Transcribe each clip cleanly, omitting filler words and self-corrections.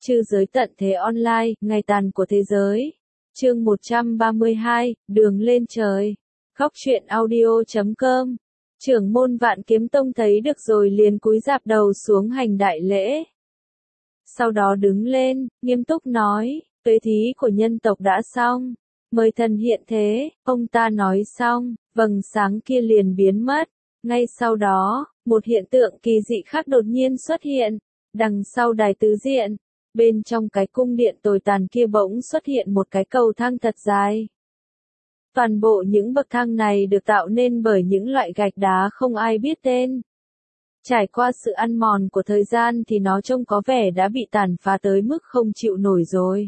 Trư giới tận thế online, ngày tàn của thế giới. Chương 132, đường lên trời. Góc truyện audio.com. Trưởng môn Vạn Kiếm Tông thấy được rồi liền cúi rạp đầu xuống hành đại lễ. Sau đó đứng lên, nghiêm túc nói, tuế thí của nhân tộc đã xong. Mời thần hiện thế, ông ta nói xong, vầng sáng kia liền biến mất. Ngay sau đó, một hiện tượng kỳ dị khác đột nhiên xuất hiện. Đằng sau đài tứ diện, bên trong cái cung điện tồi tàn kia bỗng xuất hiện một cái cầu thang thật dài. Toàn bộ những bậc thang này được tạo nên bởi những loại gạch đá không ai biết tên. Trải qua sự ăn mòn của thời gian thì nó trông có vẻ đã bị tàn phá tới mức không chịu nổi rồi.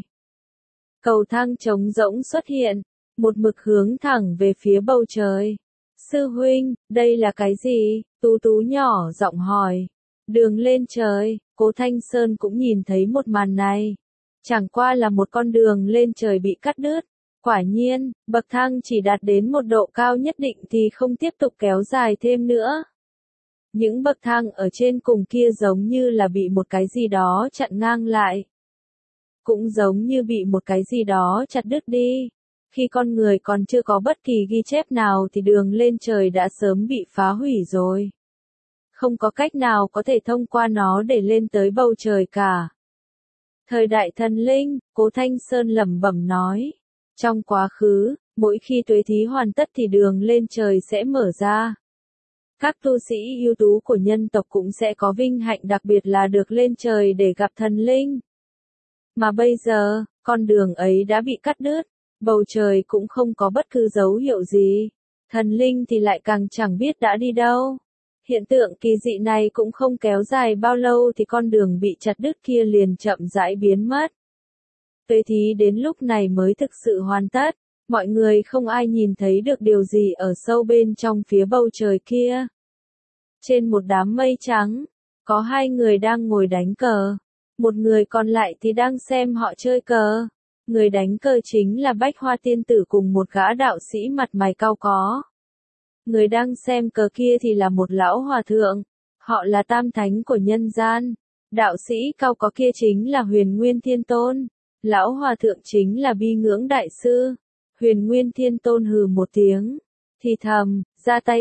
Cầu thang trống rỗng xuất hiện, một mực hướng thẳng về phía bầu trời. Sư huynh, đây là cái gì? Tú Tú nhỏ giọng hỏi. Đường lên trời, Cố Thanh Sơn cũng nhìn thấy một màn này. Chẳng qua là một con đường lên trời bị cắt đứt. Quả nhiên, bậc thang chỉ đạt đến một độ cao nhất định thì không tiếp tục kéo dài thêm nữa. Những bậc thang ở trên cùng kia giống như là bị một cái gì đó chặn ngang lại. Cũng giống như bị một cái gì đó chặt đứt đi. Khi con người còn chưa có bất kỳ ghi chép nào thì đường lên trời đã sớm bị phá hủy rồi. Không có cách nào có thể thông qua nó để lên tới bầu trời cả. Thời đại thần linh, Cố Thanh Sơn lẩm bẩm nói. Trong quá khứ, mỗi khi tuế thí hoàn tất thì đường lên trời sẽ mở ra. Các tu sĩ ưu tú của nhân tộc cũng sẽ có vinh hạnh đặc biệt là được lên trời để gặp thần linh. Mà bây giờ, con đường ấy đã bị cắt đứt, bầu trời cũng không có bất cứ dấu hiệu gì. Thần linh thì lại càng chẳng biết đã đi đâu. Hiện tượng kỳ dị này cũng không kéo dài bao lâu thì con đường bị chặt đứt kia liền chậm rãi biến mất. Tuế thí đến lúc này mới thực sự hoàn tất, mọi người không ai nhìn thấy được điều gì ở sâu bên trong phía bầu trời kia. Trên một đám mây trắng, có hai người đang ngồi đánh cờ, một người còn lại thì đang xem họ chơi cờ. Người đánh cờ chính là Bách Hoa Tiên Tử cùng một gã đạo sĩ mặt mày cau có. Người đang xem cờ kia thì là một lão hòa thượng, họ là tam thánh của nhân gian. Đạo sĩ cau có kia chính là Huyền Nguyên Thiên Tôn, lão hòa thượng chính là Bi Ngưỡng Đại Sư. Huyền Nguyên Thiên Tôn hừ một tiếng, thì thầm, ra tay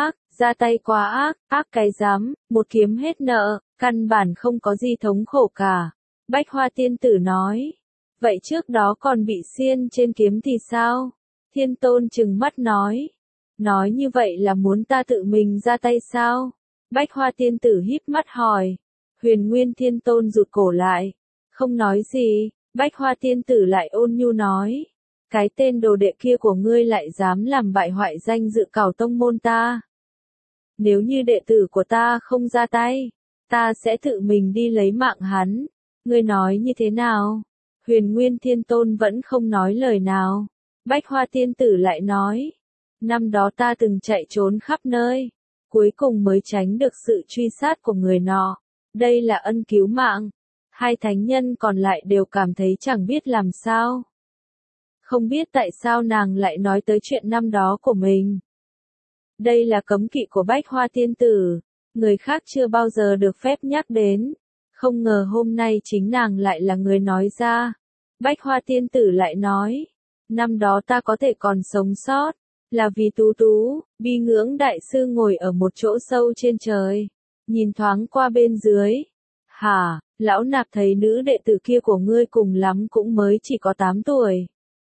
quá ác, ác cái dám, một kiếm hết nợ, căn bản không có gì thống khổ cả. Bách Hoa Tiên Tử nói, vậy trước đó còn bị xiên trên kiếm thì sao? Thiên Tôn trừng mắt nói như vậy là muốn ta tự mình ra tay sao? Bách Hoa Tiên Tử híp mắt hỏi. Huyền Nguyên Thiên Tôn rụt cổ lại, không nói gì. Bách Hoa Tiên Tử lại ôn nhu nói, cái tên đồ đệ kia của ngươi lại dám làm bại hoại danh dự cảo tông môn ta. Nếu như đệ tử của ta không ra tay, ta sẽ tự mình đi lấy mạng hắn. Ngươi nói như thế nào? Huyền Nguyên Thiên Tôn vẫn không nói lời nào. Bách Hoa Tiên Tử lại nói, năm đó ta từng chạy trốn khắp nơi, cuối cùng mới tránh được sự truy sát của người nọ. Đây là ân cứu mạng. Hai thánh nhân còn lại đều cảm thấy chẳng biết làm sao. Không biết tại sao nàng lại nói tới chuyện năm đó của mình. Đây là cấm kỵ của Bách Hoa Tiên Tử, người khác chưa bao giờ được phép nhắc đến. Không ngờ hôm nay chính nàng lại là người nói ra. Bách Hoa Tiên Tử lại nói, năm đó ta có thể còn sống sót, là vì Tú Tú, Bi Ngưỡng Đại Sư ngồi ở một chỗ sâu trên trời, nhìn thoáng qua bên dưới. Hả, lão nạp thấy nữ đệ tử kia của ngươi cùng lắm cũng mới chỉ có 8 tuổi.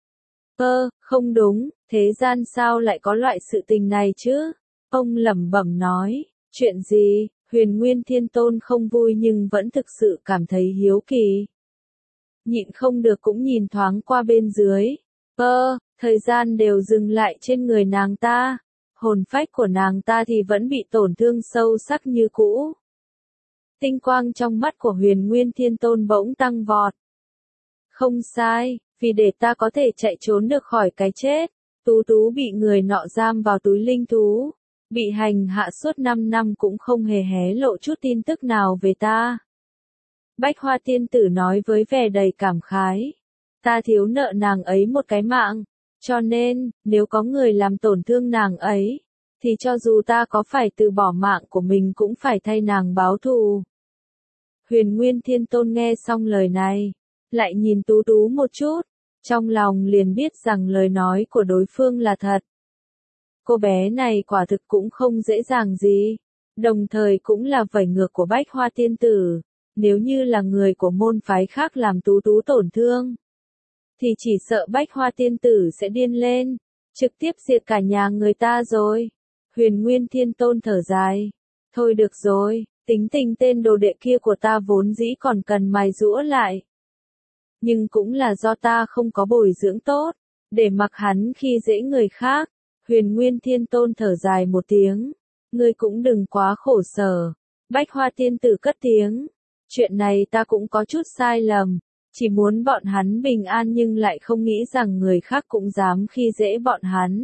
Không đúng, thế gian sao lại có loại sự tình này chứ? Ông lẩm bẩm nói, chuyện gì? Huyền Nguyên Thiên Tôn không vui nhưng vẫn thực sự cảm thấy hiếu kỳ. Nhịn không được cũng nhìn thoáng qua bên dưới. Thời gian đều dừng lại trên người nàng ta. Hồn phách của nàng ta thì vẫn bị tổn thương sâu sắc như cũ. Tinh quang trong mắt của Huyền Nguyên Thiên Tôn bỗng tăng vọt. Không sai, vì để ta có thể chạy trốn được khỏi cái chết, Tú Tú bị người nọ giam vào túi linh thú, bị hành hạ suốt 5 năm cũng không hề hé lộ chút tin tức nào về ta. Bách Hoa Tiên Tử nói với vẻ đầy cảm khái, ta thiếu nợ nàng ấy một cái mạng, cho nên, nếu có người làm tổn thương nàng ấy, thì cho dù ta có phải từ bỏ mạng của mình cũng phải thay nàng báo thù. Huyền Nguyên Thiên Tôn nghe xong lời này, lại nhìn Tú Tú một chút, trong lòng liền biết rằng lời nói của đối phương là thật. Cô bé này quả thực cũng không dễ dàng gì, đồng thời cũng là vảy ngược của Bách Hoa Tiên Tử, nếu như là người của môn phái khác làm Tú Tú tổn thương, thì chỉ sợ Bách Hoa Tiên Tử sẽ điên lên, trực tiếp diệt cả nhà người ta rồi. Huyền Nguyên Thiên Tôn thở dài, thôi được rồi, tính tình tên đồ đệ kia của ta vốn dĩ còn cần mài giũa lại. Nhưng cũng là do ta không có bồi dưỡng tốt, để mặc hắn khi dễ người khác. Huyền Nguyên Thiên Tôn thở dài một tiếng, ngươi cũng đừng quá khổ sở. Bách Hoa Tiên Tử cất tiếng, chuyện này ta cũng có chút sai lầm, chỉ muốn bọn hắn bình an nhưng lại không nghĩ rằng người khác cũng dám khi dễ bọn hắn.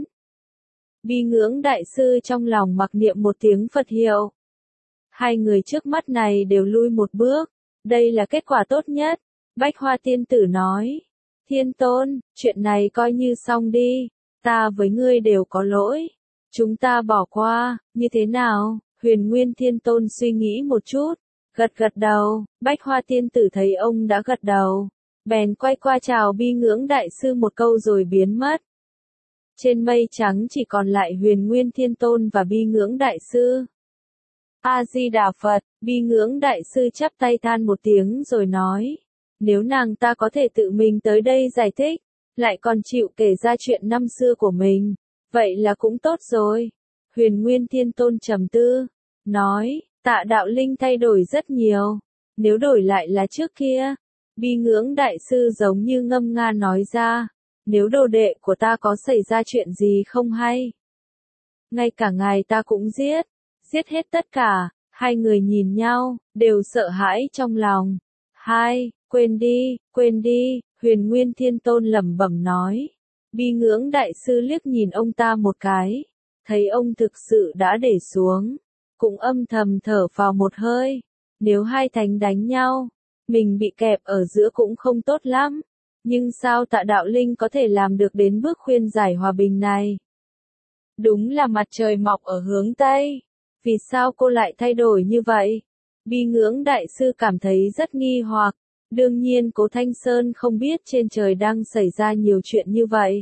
Bi Ngưỡng Đại Sư trong lòng mặc niệm một tiếng Phật hiệu. Hai người trước mắt này đều lui một bước, đây là kết quả tốt nhất. Bách Hoa Tiên Tử nói, Thiên Tôn, chuyện này coi như xong đi, ta với ngươi đều có lỗi, chúng ta bỏ qua, như thế nào? Huyền Nguyên Thiên Tôn suy nghĩ một chút, gật gật đầu. Bách Hoa Tiên Tử thấy ông đã gật đầu, bèn quay qua chào Bi Ngưỡng Đại Sư một câu rồi biến mất. Trên mây trắng chỉ còn lại Huyền Nguyên Thiên Tôn và Bi Ngưỡng Đại Sư. A-di-đà Phật. Bi Ngưỡng Đại Sư chắp tay than một tiếng rồi nói, nếu nàng ta có thể tự mình tới đây giải thích, lại còn chịu kể ra chuyện năm xưa của mình, vậy là cũng tốt rồi. Huyền Nguyên Thiên Tôn trầm tư, nói, Tạ Đạo Linh thay đổi rất nhiều, nếu đổi lại là trước kia. Bi Ngưỡng Đại Sư giống như ngâm nga nói ra, nếu đồ đệ của ta có xảy ra chuyện gì không hay, ngay cả ngài ta cũng giết hết tất cả. Hai người nhìn nhau, đều sợ hãi trong lòng. Quên đi, Huyền Nguyên Thiên Tôn lẩm bẩm nói. Bi Ngưỡng Đại Sư liếc nhìn ông ta một cái, thấy ông thực sự đã để xuống, cũng âm thầm thở vào một hơi. Nếu hai thánh đánh nhau, mình bị kẹp ở giữa cũng không tốt lắm. Nhưng sao Tạ Đạo Linh có thể làm được đến bước khuyên giải hòa bình này? Đúng là mặt trời mọc ở hướng Tây. Vì sao cô lại thay đổi như vậy? Bi Ngưỡng Đại Sư cảm thấy rất nghi hoặc. Đương nhiên Cố Thanh Sơn không biết trên trời đang xảy ra nhiều chuyện như vậy.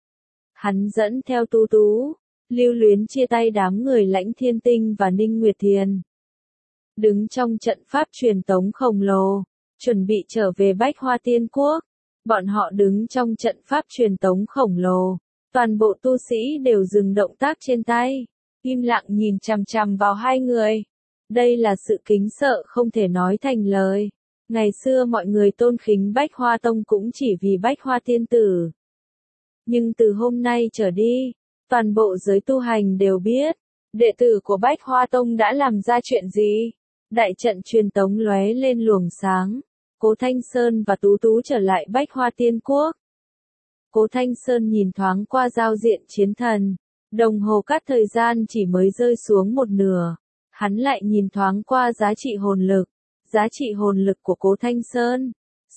Hắn dẫn theo Tú Tú, lưu luyến chia tay đám người Lãnh Thiên Tinh và Ninh Nguyệt Thiền. Đứng trong trận pháp truyền tống khổng lồ, chuẩn bị trở về Bách Hoa Tiên Quốc. Bọn họ đứng trong trận pháp truyền tống khổng lồ, toàn bộ tu sĩ đều dừng động tác trên tay, im lặng nhìn chằm chằm vào hai người. Đây là sự kính sợ không thể nói thành lời. Ngày xưa mọi người tôn khính Bách Hoa Tông cũng chỉ vì Bách Hoa Tiên Tử. Nhưng từ hôm nay trở đi, toàn bộ giới tu hành đều biết, đệ tử của Bách Hoa Tông đã làm ra chuyện gì. Đại trận truyền tống lóe lên luồng sáng, Cố Thanh Sơn và Tú Tú trở lại Bách Hoa Tiên Quốc. Cố Thanh Sơn nhìn thoáng qua giao diện chiến thần, đồng hồ cát thời gian chỉ mới rơi xuống một nửa. Hắn lại nhìn thoáng qua giá trị hồn lực. Giá trị hồn lực của Cố Thanh Sơn,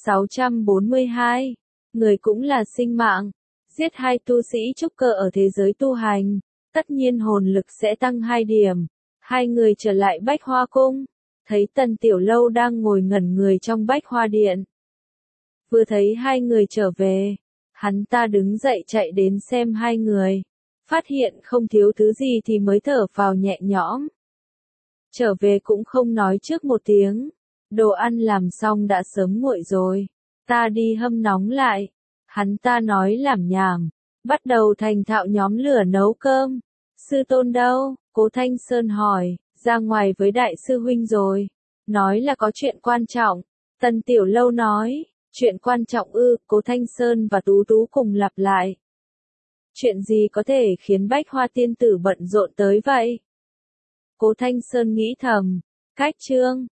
642. Người cũng là sinh mạng. Giết hai tu sĩ trúc cơ ở thế giới tu hành, tất nhiên hồn lực sẽ tăng 2 điểm. Hai người trở lại Bách Hoa Cung, thấy Tần Tiểu Lâu đang ngồi ngẩn người trong Bách Hoa Điện. Vừa thấy hai người trở về, hắn ta đứng dậy chạy đến xem hai người, phát hiện không thiếu thứ gì thì mới thở phào nhẹ nhõm. Trở về cũng không nói trước một tiếng, đồ ăn làm xong đã sớm nguội rồi, ta đi hâm nóng lại. Hắn ta nói lảm nhảm, bắt đầu thành thạo nhóm lửa nấu cơm. Sư tôn đâu? Cố Thanh Sơn hỏi. Ra ngoài với đại sư huynh rồi. Nói là có chuyện quan trọng. Tần Tiểu Lâu nói. Chuyện quan trọng ư? Cố Thanh Sơn và Tú Tú cùng lặp lại. Chuyện gì có thể khiến Bách Hoa Tiên Tử bận rộn tới vậy? Cố Thanh Sơn nghĩ thầm. Cách chương